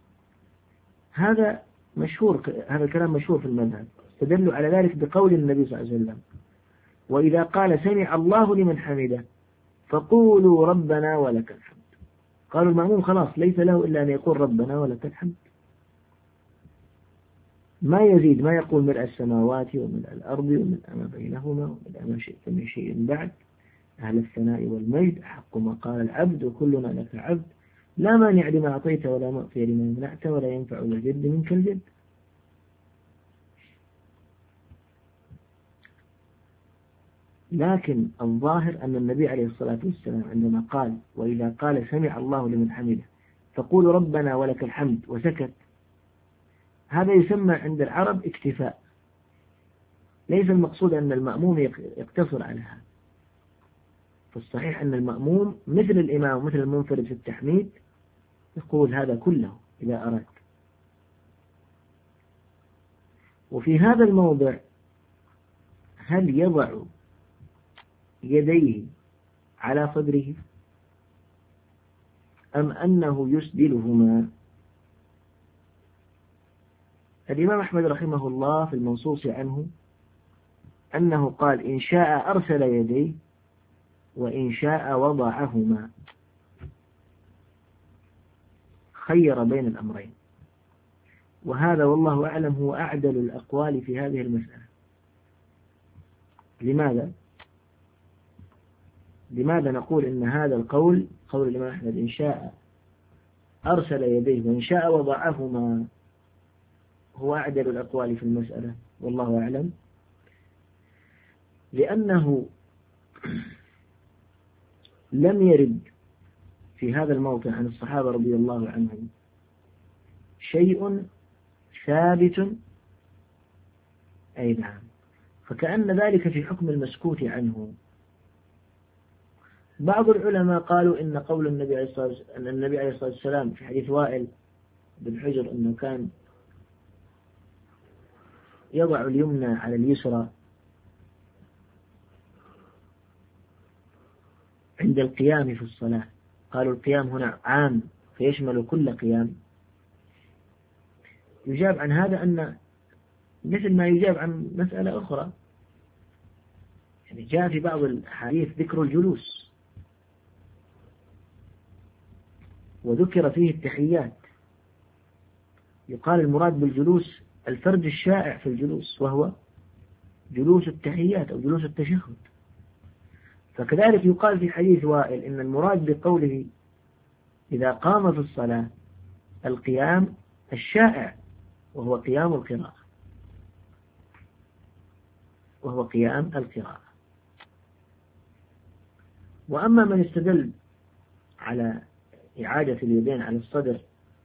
هذا مشهور، هذا الكلام مشهور في المذهب، استدلوا على ذلك بقول النبي صلى الله عليه وسلم وإذا قال سمع الله لمن حمده فقولوا ربنا ولك الحمد. قالوا المأموم خلاص ليس له إلا أن يقول ربنا ولك الحمد، ما يزيد، ما يقول ملء السماوات وملء الأرض وملء ما بينهما وملء ما شئت من شيء بعد أهل الثناء والمجد حق ما قال العبد وكلنا لك عبد لا مانع لما أعطيت ولا معطي لما منعت ولا ينفع ذا الجد منك الجد. لكن الظاهر أن النبي عليه الصلاة والسلام عندما قال وإذا قال سمع الله لمن حمده فقولوا ربنا ولك الحمد وسكت، هذا يسمى عند العرب اكتفاء، ليس المقصود أن المأموم يقتصر على هذا. فالصحيح أن المأموم مثل الإمام ومثل المنفرد في التحميد يقول هذا كله إذا أراد. وفي هذا الموضع هل يضع يديه على صدره أم أنه يسدلهما؟ الإمام أحمد رحمه الله في المنصوص عنه أنه قال إن شاء أرسل يديه وإن شاء وضعهما، خير بين الأمرين، وهذا والله أعلم هو أعدل الأقوال في هذه المسألة. لماذا؟ لماذا نقول إن هذا القول قول الإمام أحمد إن شاء أرسل يديه وإن شاء وضعهما هو أعدل الأقوال في المسألة والله أعلم؟ لأنه لم يرد في هذا الموضع عن الصحابة رضي الله عنهم شيء ثابت، أي نعم، فكأن ذلك في حكم المسكوت عنه. بعض العلماء قالوا إن قول النبي عليه الصلاة والسلام أن النبي عليه الصلاة والسلام في حديث وائل بن حجر أنه كان يضع اليمنى على اليسرى عند القيام في الصلاة، قالوا القيام هنا عام فيشمل كل قيام. يجاب عن هذا أن مثل ما يجاب عن مسألة أخرى، يعني جاء في بعض الحديث ذكر الجلوس وذكر فيه التحيات، يقال المراد بالجلوس الفرج الشائع في الجلوس وهو جلوس التحيات أو جلوس التشهد. فكذلك يقال في حديث وائل إن المراد بقوله إذا قام في الصلاة القيام الشائع، وهو قيام القراءة، وهو قيام القراءة. وأما من استدل على إعادة اليدين على الصدر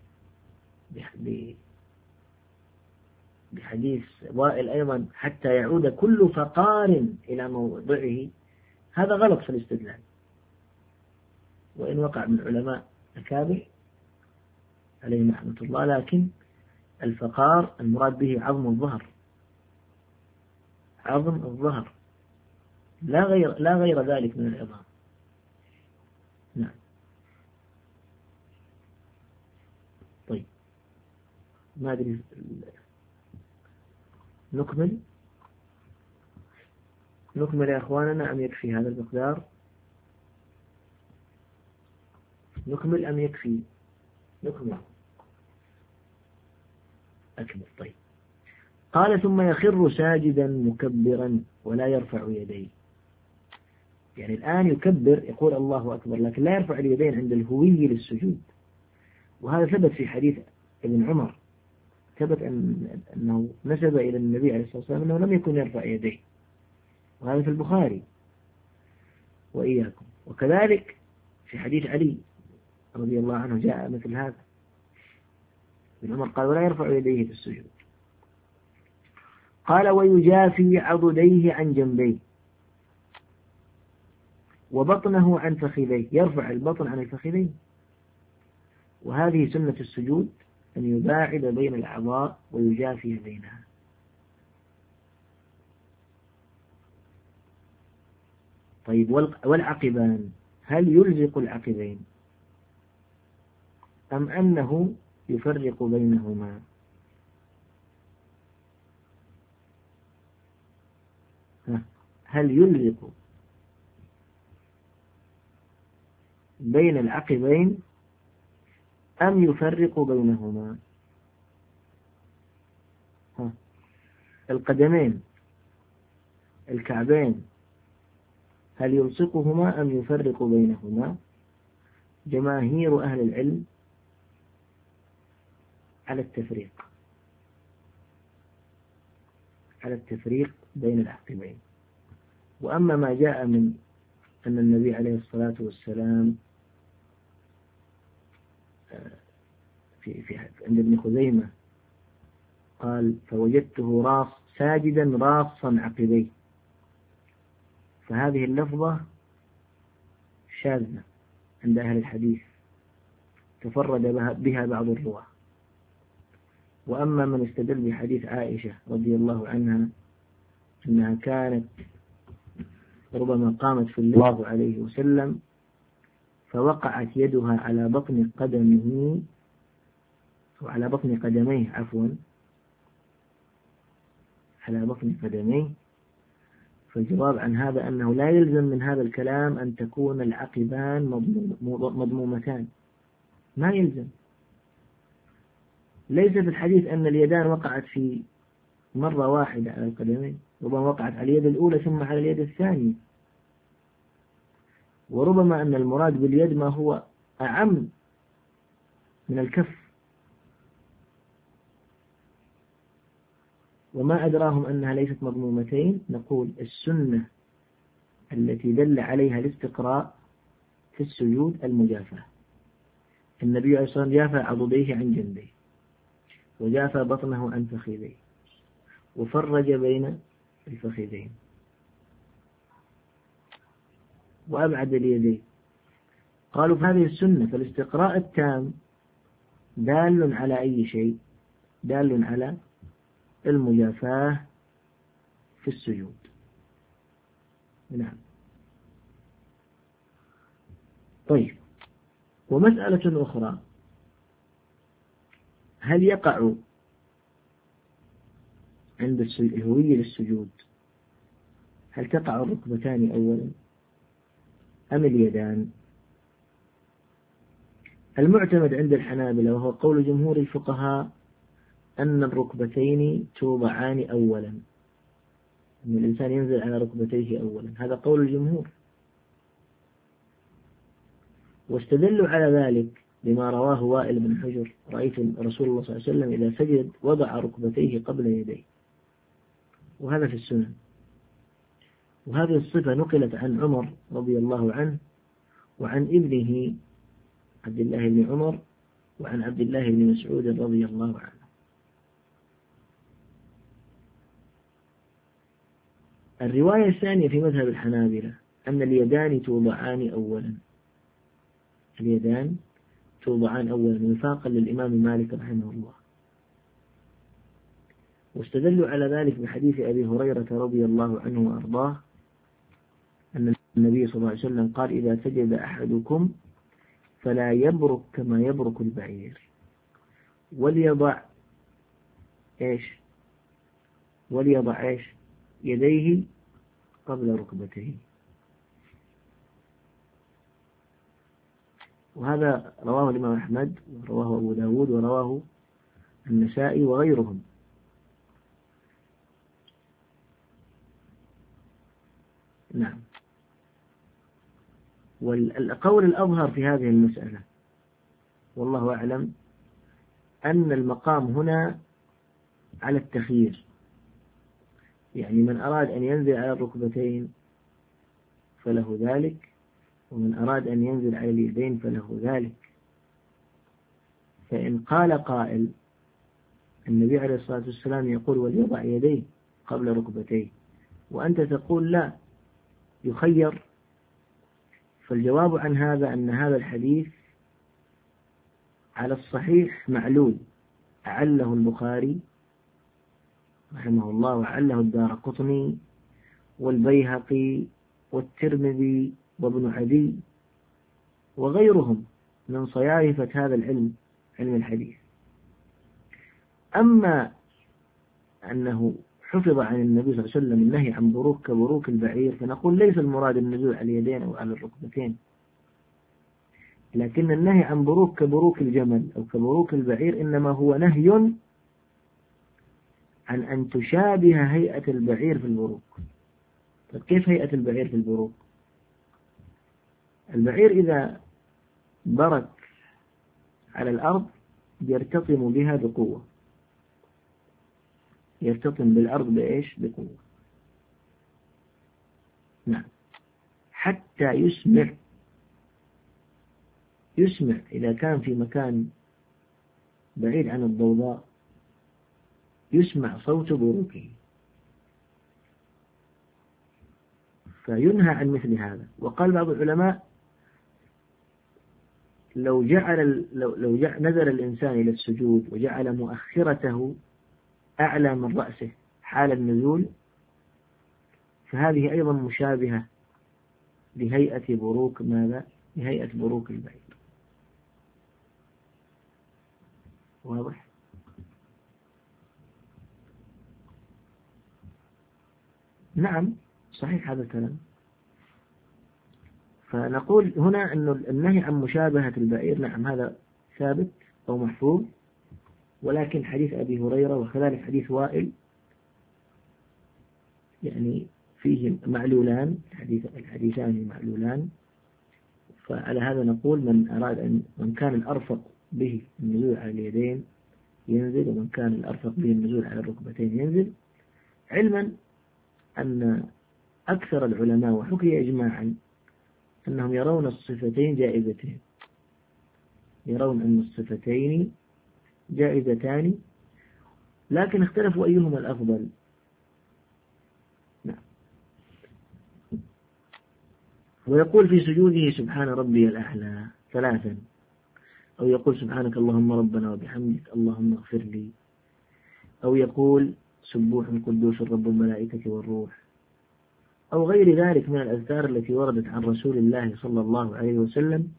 بحديث وائل أيضا حتى يعود كل فقار إلى موضعه، هذا غلط في الاستدلال، وإن وقع من علماء أكابر عليهم رحمة الله، لكن الفقار المراد به عظم الظهر، عظم الظهر لا غير لا غير ذلك من العظام. نعم. طيب ما أدري نكمل نكمل يا أخواننا أم يكفي هذا المقدار؟ نكمل أم يكفي؟ نكمل. أكمل. طيب. قال ثم يخر ساجدا مكبرا ولا يرفع يديه. يعني الآن يكبر يقول الله أكبر لكن لا يرفع اليدين عند الهوي للسجود، وهذا ثبت في حديث ابن عمر، ثبت أن أنه نسب إلى النبي عليه الصلاة والسلام أنه لم يكن يرفع يديه، وهذا في البخاري وإياكم. وكذلك في حديث علي رضي الله عنه جاء مثل هذا، ابن عمر قال ولا يرفع يديه في السجود. قال ويجافي عضديه عن جنبيه وبطنه عن فخذيه، يرفع البطن عن الفخذين، وهذه سنة السجود أن يباعد بين الأعضاء ويجافي بينها. طيب والعقبان، هل يلزق العقبين أم أنه يفرق بينهما؟ هل يلزق بين العقبين أم يفرق بينهما؟ ها. القدمين الكعبين هل يلصقهما أم يفرق بينهما؟ جماهير أهل العلم على التفريق على التفريق بين العقبين. وأما ما جاء من أن النبي عليه الصلاة والسلام في في عند ابن خزيمة قال فوجدته راص ساجدا راصا عقبيه، فهذه اللفظة شاذة عند أهل الحديث، تفرد بها بعض الرواة. وأما من استدل بحديث عائشة رضي الله عنها أنها كانت ربما قامت في الله عليه وسلم فوقعت يدها على بطن قدمه وعلى بطن قدميه عفوا على بطن قدميه، فالجواب عن هذا أنه لا يلزم من هذا الكلام أن تكون العقبان مضمومتان، ما يلزم. ليس في الحديث أن اليدان وقعت في مرة واحدة على القدمين، ربما وقعت على اليد الأولى ثم على اليد الثانية، وربما أن المراد باليد ما هو أعم من الكف. وما أدراهم أنها ليست مضمومتين؟ نقول السنة التي دل عليها الاستقراء في السجود المجافاة. النبي عليه الصلاة والسلام جافى عضديه عن جنبيه وجافى بطنه عن فخذيه وفرج بين الفخذين وأبعد اليدين. قالوا فهذه السنة، فالاستقراء التام دال على أي شيء؟ دال على المجافاة في السجود. نعم. طيب، ومسألة أخرى، هل يقع عند الهوية للسجود هل تقع الركبتان أولا أم اليدان؟ المعتمد عند الحنابلة وهو قول جمهور الفقهاء أن الركبتين توضعان أولا، أن الإنسان ينزل على ركبتيه أولا، هذا قول الجمهور. واستدلوا على ذلك بما رواه وائل بن حجر: رأيت رسول الله صلى الله عليه وسلم إذا سجد وضع ركبتيه قبل يديه، وهذا في السنن. وهذه الصفة نقلت عن عمر رضي الله عنه وعن ابنه عبد الله بن عمر وعن عبد الله بن مسعود رضي الله عنه. الرواية الثانية في مذهب الحنابلة أن اليدان توضعان أولا، اليدان توضعان أولا وفاقا للإمام مالك رحمه الله. واستدلوا على ذلك بحديث أبي هريرة رضي الله عنه وأرضاه أن النبي صلى الله عليه وسلم قال: إذا سجد أحدكم فلا يبرك كما يبرك البعير، وليضع إيش وليضع إيش يديه قبل ركبتيه. وهذا رواه الإمام أحمد ورواه أبو داود ورواه النسائي وغيرهم. نعم. والقول الأظهر في هذه المسألة والله أعلم أن المقام هنا على التخيير، يعني من أراد أن ينزل على الركبتين فله ذلك، ومن أراد أن ينزل على اليدين فله ذلك. فإن قال قائل النبي عليه الصلاة والسلام يقول: وليضع يديه قبل ركبتيه، وأنت تقول لا يخير، فالجواب عن هذا أن هذا الحديث على الصحيح معلول، أعله البخاري رحمه الله وأعله الدارقطني والبيهقي والترمذي وابن عدي وغيرهم من صيايفة هذا العلم، علم الحديث. أما أنه حفظ عن النبي صلى الله عليه وسلم النهي عن بروك كبروك البعير، فنقول ليس المراد النزول على اليدين أو على الركبتين، لكن النهي عن بروك كبروك الجمل أو كبروك البعير إنما هو نهي عن أن تشابه هيئة البعير في البروك. طيب كيف هيئة البعير في البروك؟ البعير إذا برك على الأرض يرتطم بها بقوة، يرتطم بالأرض بإيش؟ بقوة. نعم. حتى يسمع يسمع إذا كان في مكان بعيد عن الضوضاء يسمع صوت بروكه، فينهى عن مثل هذا. وقال بعض العلماء: لو جعل لو لو جعل نزل الإنسان إلى السجود وجعل مؤخرته أعلى من رأسه حال النزول، فهذه أيضا مشابهة لهيئة بروك ماذا؟ لهيئة بروك البعير. واضح؟ نعم صحيح هذا الكلام. فنقول هنا أن النهي عن مشابهة البعير نعم هذا ثابت أو محفوظ، ولكن حديث أبي هريرة وكذلك حديث وائل يعني فيه معلولان، الحديث الحديثان معلولان. فعلى هذا نقول من أراد أن من كان الأرفق به النزول على اليدين ينزل، ومن كان الأرفق به النزول على الركبتين ينزل، علما أن أكثر العلماء وحكي إجماعا أنهم يرون الصفتين جائزتين، يرون أن الصفتين جائزتان، لكن اختلفوا أيهما الأفضل. نعم. ويقول في سجوده: سبحان ربي الأعلى ثلاثا، أو يقول: سبحانك اللهم ربنا وبحمدك اللهم اغفر لي، أو يقول: سبوح قدوس رب الملائكة والروح، أو غير ذلك من الأذكار التي وردت عن رسول الله صلى الله عليه وسلم.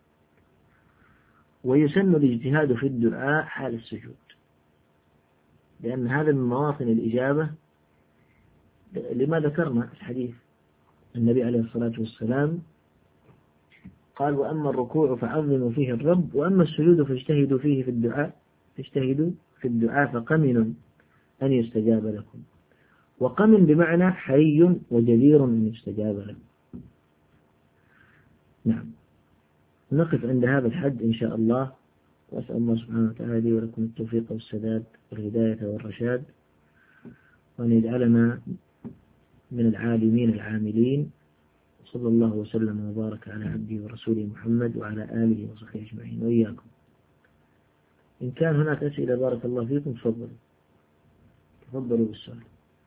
ويسن الاجتهاد في الدعاء حال السجود، لأن هذا من مواطن الإجابة لما ذكرنا في الحديث. النبي عليه الصلاة والسلام قال: وأما الركوع فعظموا فيه الرب، وأما السجود فاجتهدوا فيه في الدعاء فاجتهدوا في الدعاء فقمن أن يستجاب لكم. وقمن بمعنى حري وجدير أن يستجاب لكم. نعم. نقف عند هذا الحد إن شاء الله، وأسأل الله سبحانه وتعالى لي ولكم التوفيق والسداد والهداية والرشاد، وأن يجعلنا من العالمين العاملين. صلى الله وسلم وبارك على عبده ورسوله محمد وعلى آله وصحبه أجمعين وإياكم. إن كان هناك أسئلة بارك الله فيكم تفضلوا تفضلوا بالسؤال.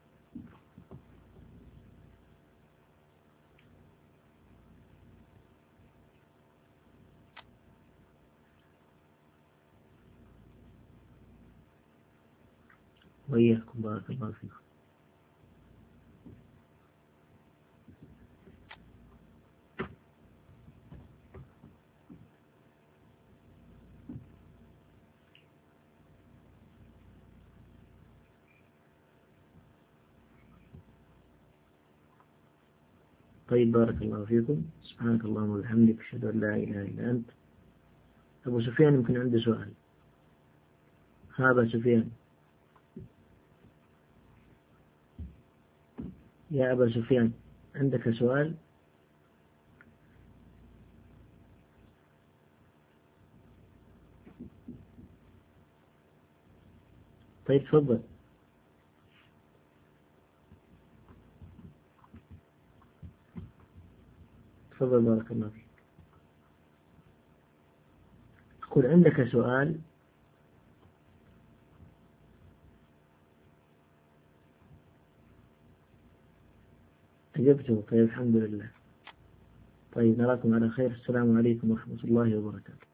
وإياكم بارك الله فيكم. طيب بارك الله فيكم. سبحانك اللهم وبحمدك أشهد أن لا إله إلا أنت. أبو سفيان يمكن عنده سؤال. هذا سفيان. يا أبا سفيان عندك سؤال؟ طيب تفضل. تفضل بارك الله فيك. أقول عندك سؤال؟ أجبته. طيب الحمد لله. طيب نراكم على خير. السلام عليكم ورحمة الله وبركاته.